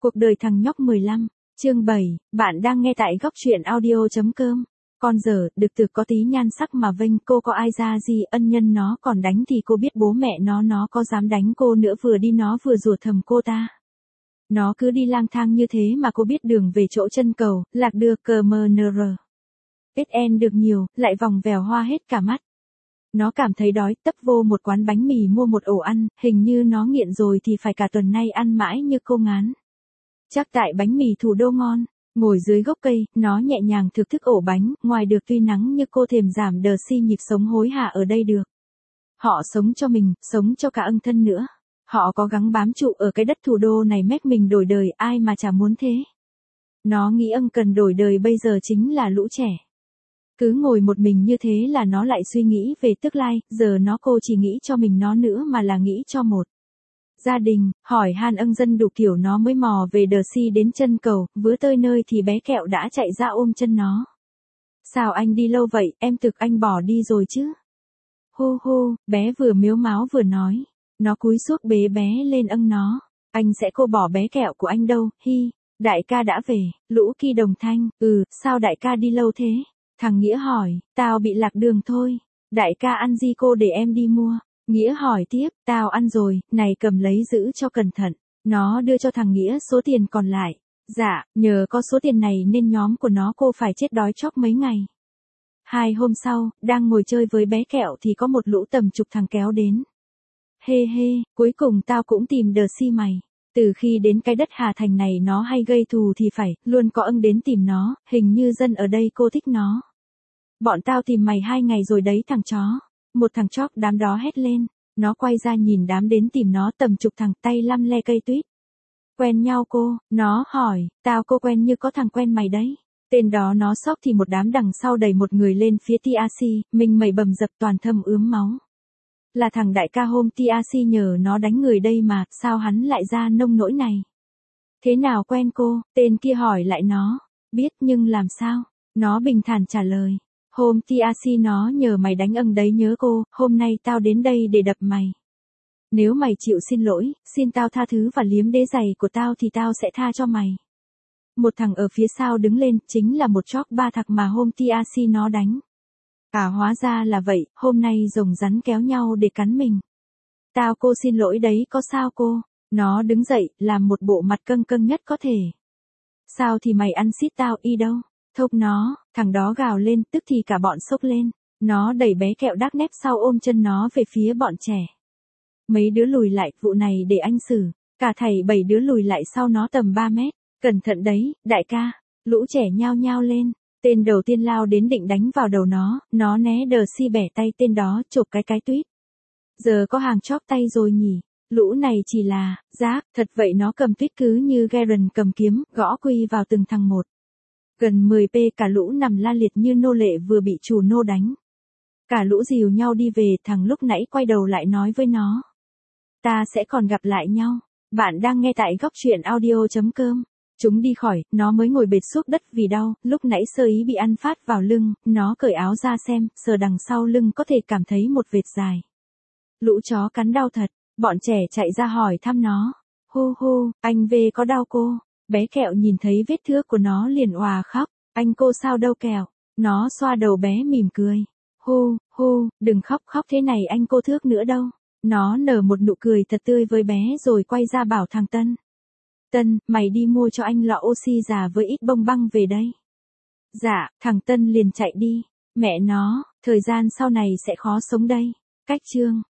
Cuộc đời thằng nhóc 15, chương 7, bạn đang nghe tại góc truyện audio.com. Con dở, đực thực có tí nhan sắc mà vênh, cô có ai ra gì, ân nhân nó còn đánh thì cô biết bố mẹ nó có dám đánh cô nữa, vừa đi nó vừa rủa thầm cô ta. Nó cứ đi lang thang như thế mà cô biết đường về chỗ chân cầu, lạc đưa cờ mờ nờ rờ. SN được nhiều, lại vòng vèo hoa hết cả mắt. Nó cảm thấy đói, tấp vô một quán bánh mì mua một ổ ăn, hình như nó nghiện rồi thì phải cả tuần nay ăn mãi như cô ngán. Chắc tại bánh mì thủ đô ngon. Ngồi dưới gốc cây, nó nhẹ nhàng thưởng thức ổ bánh, ngoài được tuy nắng như cô thèm giảm đờ si nhịp sống hối hả ở đây được. Họ sống cho mình, sống cho cả ân thân nữa. Họ có gắng bám trụ ở cái đất thủ đô này mách mình đổi đời, ai mà chả muốn thế. Nó nghĩ ân cần đổi đời bây giờ chính là lũ trẻ. Cứ ngồi một mình như thế là nó lại suy nghĩ về tương lai, giờ cô chỉ nghĩ cho mình nó nữa mà là nghĩ cho một gia đình, hỏi han ân dân đủ kiểu nó mới mò về đờ si đến chân cầu, vừa tới nơi thì bé Kẹo đã chạy ra ôm chân nó. Sao anh đi lâu vậy, em thực anh bỏ đi rồi chứ? Hô hô, bé vừa miếu máo vừa nói. Nó cúi xuống bế bé lên âng nó. Anh sẽ cô bỏ bé Kẹo của anh đâu, hi. Đại ca đã về, lũ Kỳ Đồng Thanh, sao đại ca đi lâu thế? Thằng Nghĩa hỏi, tao bị lạc đường thôi. Đại ca ăn gì cô để em đi mua? Nghĩa hỏi tiếp, tao ăn rồi, này cầm lấy giữ cho cẩn thận. Nó đưa cho thằng Nghĩa số tiền còn lại. Dạ, nhờ có số tiền này nên nhóm của nó cô phải chết đói chóc mấy ngày. 2 hôm sau, đang ngồi chơi với bé Kẹo thì có một lũ tầm chục thằng kéo đến. Hê hê, cuối cùng tao cũng tìm đờ si mày. Từ khi đến cái đất Hà Thành này nó hay gây thù thì phải, luôn có ân đến tìm nó, hình như dân ở đây cô thích nó. Bọn tao tìm mày 2 ngày rồi đấy thằng chó. Một thằng chóc đám đó hét lên. Nó quay ra nhìn đám đến tìm nó tầm chục thằng tay lăm le cây tuyết. Quen nhau cô, nó hỏi, tao cô quen như có thằng quen mày đấy. Tên đó nó sốc thì một đám đằng sau đẩy một người lên phía TRC, mình mẩy bầm dập toàn thâm ướm máu. Là thằng đại ca hôm TRC nhờ nó đánh người đây mà, sao hắn lại ra nông nỗi này? Thế nào quen cô, tên kia hỏi lại nó. Biết nhưng làm sao? Nó bình thản trả lời. Hôm TRC nó nhờ mày đánh ân đấy nhớ cô, hôm nay tao đến đây để đập mày. Nếu mày chịu xin lỗi, xin tao tha thứ và liếm đế giày của tao thì tao sẽ tha cho mày. Một thằng ở phía sau đứng lên, chính là một chóc 3 thằng mà hôm TRC nó đánh. Hóa ra là vậy, hôm nay rồng rắn kéo nhau để cắn mình. Tao cô xin lỗi đấy có sao cô? Nó đứng dậy, làm một bộ mặt căng căng nhất có thể. Sao thì mày ăn xít tao y đâu? Thốc nó, thằng đó gào lên, tức thì cả bọn sốc lên. Nó đẩy bé Kẹo đắc nép sau ôm chân nó về phía bọn trẻ. Mấy đứa lùi lại, vụ này để anh xử. Cả thảy 7 đứa lùi lại sau nó tầm 3 mét. Cẩn thận đấy, đại ca. Lũ trẻ nhao nhao lên. Tên đầu tiên lao đến định đánh vào đầu nó né đờ si bẻ tay tên đó chộp cái tuyết. Giờ có hàng chóp tay rồi nhỉ. Lũ này chỉ là, giác, thật vậy nó cầm tuyết cứ như Garen cầm kiếm, gõ quy vào từng thằng một. Gần 10p cả lũ nằm la liệt như nô lệ vừa bị chủ nô đánh. Cả lũ dìu nhau đi về, thằng lúc nãy quay đầu lại nói với nó. Ta sẽ còn gặp lại nhau. Bạn đang nghe tại góc truyện audio.com. Chúng đi khỏi, nó mới ngồi bệt xuống đất vì đau, lúc nãy sơ ý bị ăn phát vào lưng, nó cởi áo ra xem, sờ đằng sau lưng có thể cảm thấy một vệt dài. Lũ chó cắn đau thật, bọn trẻ chạy ra hỏi thăm nó. Hu hu, anh về có đau cô? Bé Kẹo nhìn thấy vết thước của nó liền òa khóc. Anh cô sao đâu Kẹo? Nó xoa đầu bé mỉm cười. Hu hu, đừng khóc thế này anh cô thước nữa đâu. Nó nở một nụ cười thật tươi với bé rồi quay ra bảo thằng Tân. Tân, mày đi mua cho anh lọ oxy già với ít bông băng về đây. Dạ, thằng Tân liền chạy đi. Mẹ nó, thời gian sau này sẽ khó sống đây. Cách chương